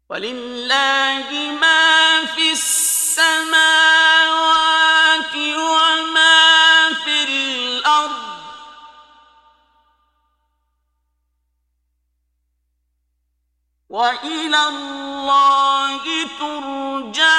ولله ما في السماوات وما في الأرض وإلى الله ترجع